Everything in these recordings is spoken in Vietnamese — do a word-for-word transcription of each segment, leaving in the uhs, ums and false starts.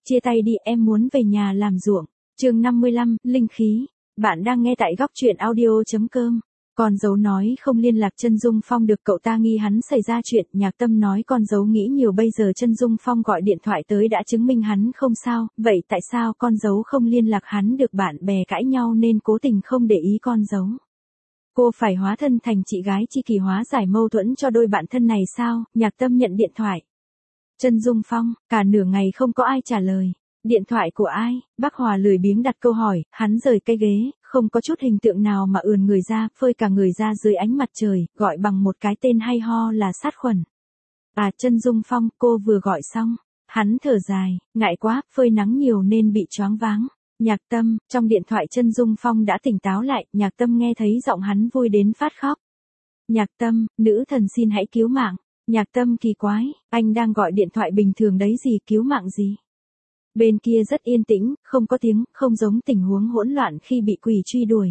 chia tay đi, em muốn về nhà làm ruộng. Chương năm mươi lăm, linh khí. Bạn đang nghe tại góc truyện audio chấm com. Con dấu nói không liên lạc Chân Dung Phong được, cậu ta nghi hắn xảy ra chuyện. Nhạc Tâm nói con dấu nghĩ nhiều, bây giờ Chân Dung Phong gọi điện thoại tới đã chứng minh hắn không sao. Vậy tại sao con dấu không liên lạc hắn được? Bạn bè cãi nhau nên cố tình không để ý con dấu. Cô phải hóa thân thành chị gái chi kỷ hóa giải mâu thuẫn cho đôi bạn thân này sao? Nhạc Tâm nhận điện thoại. Chân Dung Phong, cả nửa ngày không có ai trả lời. Điện thoại của ai? Bác Hòa lười biếng đặt câu hỏi, hắn rời cây ghế, không có chút hình tượng nào mà ườn người ra, phơi cả người ra dưới ánh mặt trời, gọi bằng một cái tên hay ho là sát khuẩn. À, Chân Dung Phong, cô vừa gọi xong. Hắn thở dài, ngại quá, phơi nắng nhiều nên bị choáng váng. Nhạc Tâm, trong điện thoại Chân Dung Phong đã tỉnh táo lại, Nhạc Tâm nghe thấy giọng hắn vui đến phát khóc. Nhạc Tâm, nữ thần xin hãy cứu mạng. Nhạc Tâm kỳ quái, anh đang gọi điện thoại bình thường đấy, gì cứu mạng gì? Bên kia rất yên tĩnh, không có tiếng, không giống tình huống hỗn loạn khi bị quỷ truy đuổi.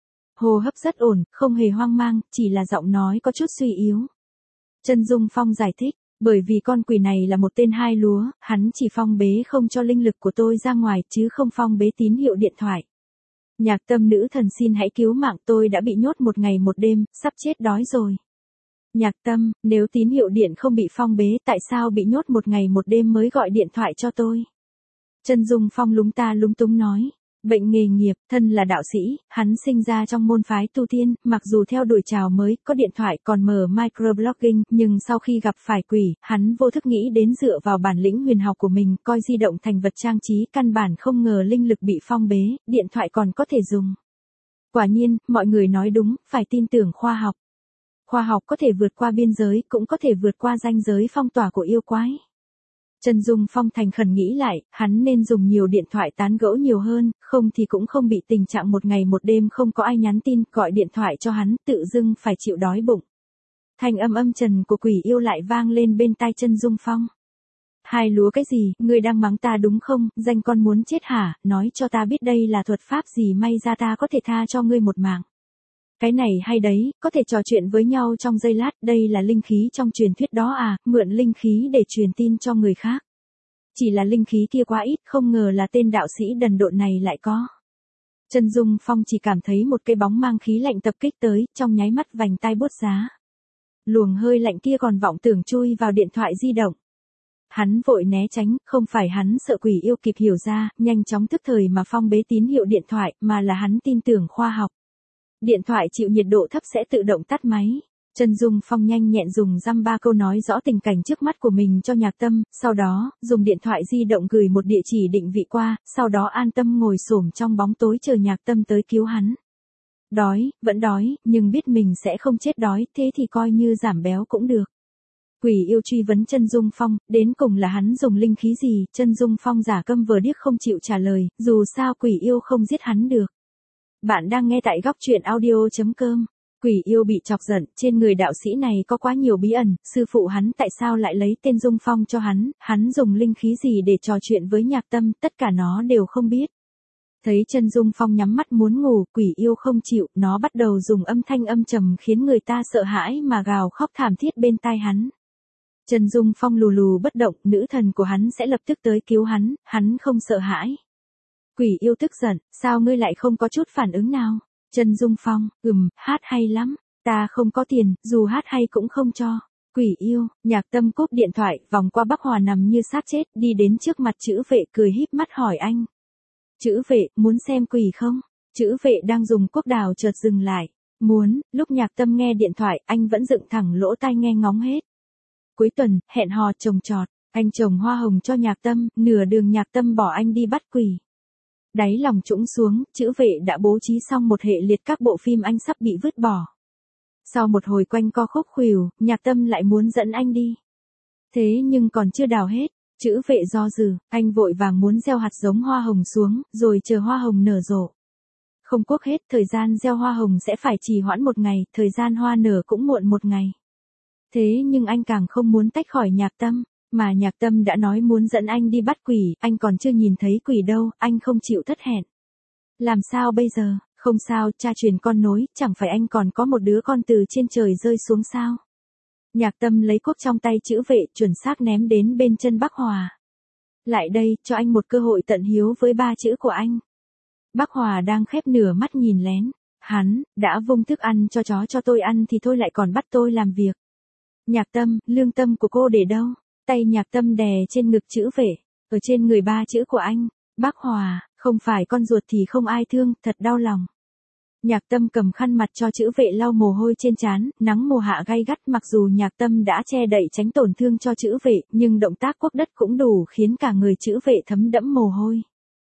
Hô hấp rất ổn, không hề hoang mang, chỉ là giọng nói có chút suy yếu. Chân Dung Phong giải thích, bởi vì con quỷ này là một tên hai lúa, hắn chỉ phong bế không cho linh lực của tôi ra ngoài chứ không phong bế tín hiệu điện thoại. Nhạc Tâm, nữ thần xin hãy cứu mạng, tôi đã bị nhốt một ngày một đêm, sắp chết đói rồi. Nhạc Tâm, nếu tín hiệu điện không bị phong bế, tại sao bị nhốt một ngày một đêm mới gọi điện thoại cho tôi? Chân Dung Phong lúng ta lúng túng nói, bệnh nghề nghiệp, thân là đạo sĩ, hắn sinh ra trong môn phái tu tiên, mặc dù theo đuổi trào mới, có điện thoại còn mở microblogging, nhưng sau khi gặp phải quỷ, hắn vô thức nghĩ đến dựa vào bản lĩnh huyền học của mình, coi di động thành vật trang trí, căn bản không ngờ linh lực bị phong bế, điện thoại còn có thể dùng. Quả nhiên, mọi người nói đúng, phải tin tưởng khoa học. Khoa học có thể vượt qua biên giới, cũng có thể vượt qua ranh giới phong tỏa của yêu quái. Chân Dung Phong thành khẩn nghĩ lại, hắn nên dùng nhiều điện thoại tán gẫu nhiều hơn, không thì cũng không bị tình trạng một ngày một đêm không có ai nhắn tin, gọi điện thoại cho hắn, tự dưng phải chịu đói bụng. Thanh âm âm trần của quỷ yêu lại vang lên bên tai Chân Dung Phong. Hai lúa cái gì, ngươi đang mắng ta đúng không, danh con muốn chết hả, nói cho ta biết đây là thuật pháp gì, may ra ta có thể tha cho ngươi một mạng. Cái này hay đấy, có thể trò chuyện với nhau trong giây lát, đây là linh khí trong truyền thuyết đó à, mượn linh khí để truyền tin cho người khác. Chỉ là linh khí kia quá ít, không ngờ là tên đạo sĩ đần độn này lại có. Chân Dung Phong chỉ cảm thấy một cái bóng mang khí lạnh tập kích tới, trong nháy mắt vành tai buốt giá. Luồng hơi lạnh kia còn vọng tưởng chui vào điện thoại di động. Hắn vội né tránh, không phải hắn sợ quỷ yêu kịp hiểu ra, nhanh chóng tức thời mà phong bế tín hiệu điện thoại, mà là hắn tin tưởng khoa học. Điện thoại chịu nhiệt độ thấp sẽ tự động tắt máy. Chân Dung Phong nhanh nhẹn dùng dăm ba câu nói rõ tình cảnh trước mắt của mình cho Nhạc Tâm, sau đó, dùng điện thoại di động gửi một địa chỉ định vị qua, sau đó an tâm ngồi xổm trong bóng tối chờ Nhạc Tâm tới cứu hắn. Đói, vẫn đói, nhưng biết mình sẽ không chết đói, thế thì coi như giảm béo cũng được. Quỷ yêu truy vấn Chân Dung Phong, đến cùng là hắn dùng linh khí gì? Chân Dung Phong giả câm vờ điếc không chịu trả lời, dù sao quỷ yêu không giết hắn được. Bạn đang nghe tại góc truyện audio chấm com. Quỷ yêu bị chọc giận, trên người đạo sĩ này có quá nhiều bí ẩn, sư phụ hắn tại sao lại lấy tên Dung Phong cho hắn, hắn dùng linh khí gì để trò chuyện với Nhạc Tâm, tất cả nó đều không biết. Thấy Chân Dung Phong nhắm mắt muốn ngủ, quỷ yêu không chịu, nó bắt đầu dùng âm thanh âm trầm khiến người ta sợ hãi mà gào khóc thảm thiết bên tai hắn. Chân Dung Phong lù lù bất động, nữ thần của hắn sẽ lập tức tới cứu hắn, hắn không sợ hãi. Quỷ yêu tức giận, sao ngươi lại không có chút phản ứng nào? Chân Dung Phong, ừm, hát hay lắm, ta không có tiền, dù hát hay cũng không cho. Quỷ yêu, Nhạc Tâm cúp điện thoại, vòng qua Bác Hòa nằm như xác chết, đi đến trước mặt Chữ Vệ cười híp mắt hỏi anh. Chữ Vệ, muốn xem quỷ không? Chữ Vệ đang dùng quốc đào chợt dừng lại. Muốn, lúc Nhạc Tâm nghe điện thoại, anh vẫn dựng thẳng lỗ tai nghe ngóng hết. Cuối tuần, hẹn hò trồng trọt, anh trồng hoa hồng cho Nhạc Tâm, nửa đường Nhạc Tâm bỏ anh đi bắt quỷ. Đáy lòng trũng xuống, Chữ Vệ đã bố trí xong một hệ liệt các bộ phim anh sắp bị vứt bỏ. Sau một hồi quanh co khúc khuỷu, Nhạc Tâm lại muốn dẫn anh đi. Thế nhưng còn chưa đào hết, Chữ Vệ do dự, anh vội vàng muốn gieo hạt giống hoa hồng xuống, rồi chờ hoa hồng nở rộ. Không cuốc hết, thời gian gieo hoa hồng sẽ phải trì hoãn một ngày, thời gian hoa nở cũng muộn một ngày. Thế nhưng anh càng không muốn tách khỏi Nhạc Tâm. Mà Nhạc Tâm đã nói muốn dẫn anh đi bắt quỷ, anh còn chưa nhìn thấy quỷ đâu, anh không chịu thất hẹn. Làm sao bây giờ? Không sao, cha truyền con nối, chẳng phải anh còn có một đứa con từ trên trời rơi xuống sao? Nhạc Tâm lấy cuốc trong tay Chữ Vệ, chuẩn xác ném đến bên chân Bác Hòa. Lại đây, cho anh một cơ hội tận hiếu với ba chữ của anh. Bác Hòa đang khép nửa mắt nhìn lén. Hắn, đã vung thức ăn cho chó cho tôi ăn thì thôi lại còn bắt tôi làm việc. Nhạc Tâm, lương tâm của cô để đâu? Tay Nhạc Tâm đè trên ngực chữ vệ, ở trên người ba chữ của anh. Bác Hòa, không phải con ruột thì không ai thương, thật đau lòng. Nhạc Tâm cầm khăn mặt cho chữ vệ lau mồ hôi trên trán, nắng mùa hạ gay gắt, mặc dù Nhạc Tâm đã che đậy tránh tổn thương cho chữ vệ, nhưng động tác cuốc đất cũng đủ khiến cả người chữ vệ thấm đẫm mồ hôi.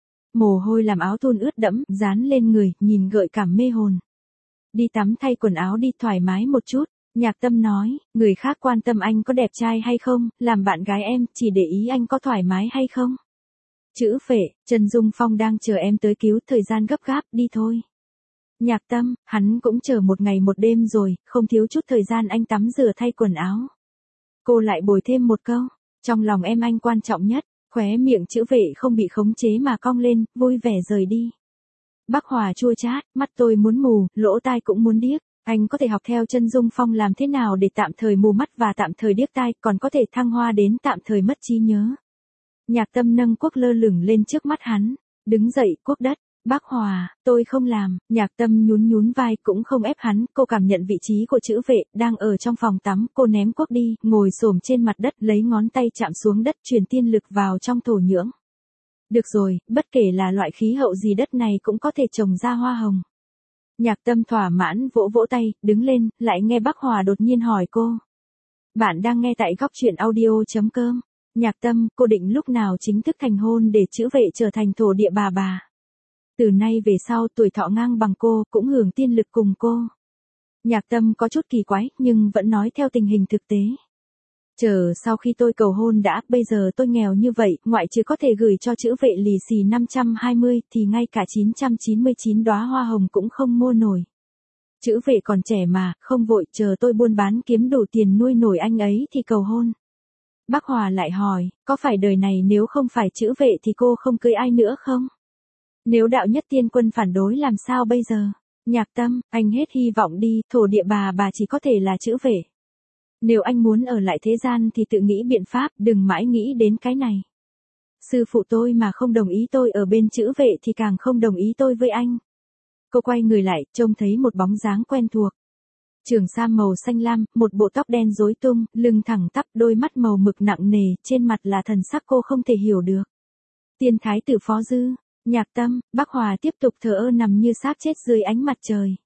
Mồ hôi làm áo thun ướt đẫm, dán lên người, nhìn gợi cảm mê hồn. Đi tắm thay quần áo đi thoải mái một chút. Nhạc Tâm nói, người khác quan tâm anh có đẹp trai hay không, làm bạn gái em, chỉ để ý anh có thoải mái hay không. Chữ vệ, Trần Dung Phong đang chờ em tới cứu, thời gian gấp gáp, đi thôi. Nhạc Tâm, hắn cũng chờ một ngày một đêm rồi, không thiếu chút thời gian anh tắm rửa thay quần áo. Cô lại bồi thêm một câu, trong lòng em anh quan trọng nhất, khóe miệng chữ vệ không bị khống chế mà cong lên, vui vẻ rời đi. Bác Hòa chua chát, mắt tôi muốn mù, lỗ tai cũng muốn điếc. Anh có thể học theo Trân Dung Phong làm thế nào để tạm thời mù mắt và tạm thời điếc tai, còn có thể thăng hoa đến tạm thời mất trí nhớ. Nhạc Tâm nâng cuốc lơ lửng lên trước mắt hắn, đứng dậy, cuốc đất. Bác Hòa, tôi không làm. Nhạc Tâm nhún nhún vai, cũng không ép hắn, cô cảm nhận vị trí của chữ vệ, đang ở trong phòng tắm, cô ném cuốc đi, ngồi xổm trên mặt đất, lấy ngón tay chạm xuống đất, truyền tiên lực vào trong thổ nhưỡng. Được rồi, bất kể là loại khí hậu gì đất này cũng có thể trồng ra hoa hồng. Nhạc Tâm thỏa mãn vỗ vỗ tay, đứng lên, lại nghe bác Hòa đột nhiên hỏi cô. Bạn đang nghe tại góc truyện audio chấm com. Nhạc Tâm, cô định lúc nào chính thức thành hôn để chữ vệ trở thành thổ địa bà bà. Từ nay về sau tuổi thọ ngang bằng cô, cũng hưởng tiên lực cùng cô. Nhạc Tâm có chút kỳ quái, nhưng vẫn nói theo tình hình thực tế. Chờ sau khi tôi cầu hôn đã, bây giờ tôi nghèo như vậy, ngoại trừ có thể gửi cho chữ vệ lì xì năm trăm hai mươi, thì ngay cả chín trăm chín mươi chín đóa hoa hồng cũng không mua nổi. Chữ vệ còn trẻ mà, không vội, chờ tôi buôn bán kiếm đủ tiền nuôi nổi anh ấy thì cầu hôn. Bác Hòa lại hỏi, có phải đời này nếu không phải chữ vệ thì cô không cưới ai nữa không? Nếu đạo nhất tiên quân phản đối làm sao bây giờ? Nhạc Tâm, anh hết hy vọng đi, thổ địa bà bà chỉ có thể là chữ vệ. Nếu anh muốn ở lại thế gian thì tự nghĩ biện pháp, đừng mãi nghĩ đến cái này. Sư phụ tôi mà không đồng ý tôi ở bên chữ vệ thì càng không đồng ý tôi với anh. Cô quay người lại, trông thấy một bóng dáng quen thuộc. Trường sam màu xanh lam, một bộ tóc đen rối tung, lưng thẳng tắp, đôi mắt màu mực nặng nề, trên mặt là thần sắc cô không thể hiểu được. Tiên thái tử Phó Dư. Nhạc Tâm, bác Hòa tiếp tục thờ ơ nằm như xác chết dưới ánh mặt trời.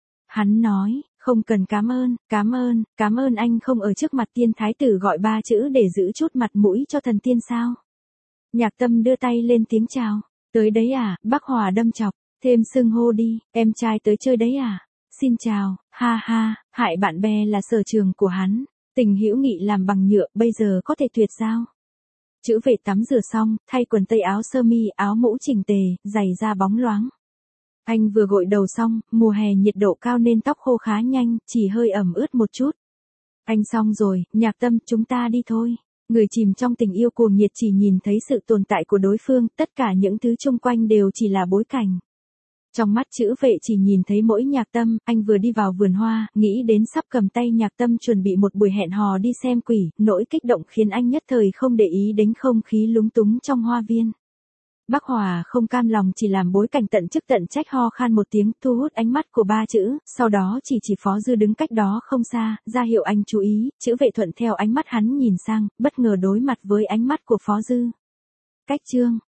Hắn nói, không cần cảm ơn, cảm ơn, cảm ơn anh không ở trước mặt tiên thái tử gọi ba chữ để giữ chút mặt mũi cho thần tiên sao. Nhạc Tâm đưa tay lên tiếng chào, tới đấy à, bác Hòa đâm chọc, thêm xưng hô đi, em trai tới chơi đấy à, xin chào, ha ha, hại bạn bè là sở trường của hắn, tình hữu nghị làm bằng nhựa bây giờ có thể tuyệt giao. Chữ vệ tắm rửa xong, thay quần tây áo sơ mi, áo mũ chỉnh tề, giày da bóng loáng. Anh vừa gội đầu xong, mùa hè nhiệt độ cao nên tóc khô khá nhanh, chỉ hơi ẩm ướt một chút. Anh xong rồi, Nhạc Tâm, chúng ta đi thôi. Người chìm trong tình yêu cuồng nhiệt chỉ nhìn thấy sự tồn tại của đối phương, tất cả những thứ xung quanh đều chỉ là bối cảnh. Trong mắt chữ vệ chỉ nhìn thấy mỗi Nhạc Tâm, anh vừa đi vào vườn hoa, nghĩ đến sắp cầm tay Nhạc Tâm chuẩn bị một buổi hẹn hò đi xem quỷ, nỗi kích động khiến anh nhất thời không để ý đến không khí lúng túng trong hoa viên. Bác Hòa không cam lòng chỉ làm bối cảnh tận chức tận trách ho khan một tiếng, thu hút ánh mắt của ba chữ, sau đó chỉ chỉ Phó Dư đứng cách đó không xa, ra hiệu anh chú ý, chữ vệ thuận theo ánh mắt hắn nhìn sang, bất ngờ đối mặt với ánh mắt của Phó Dư. Cách chương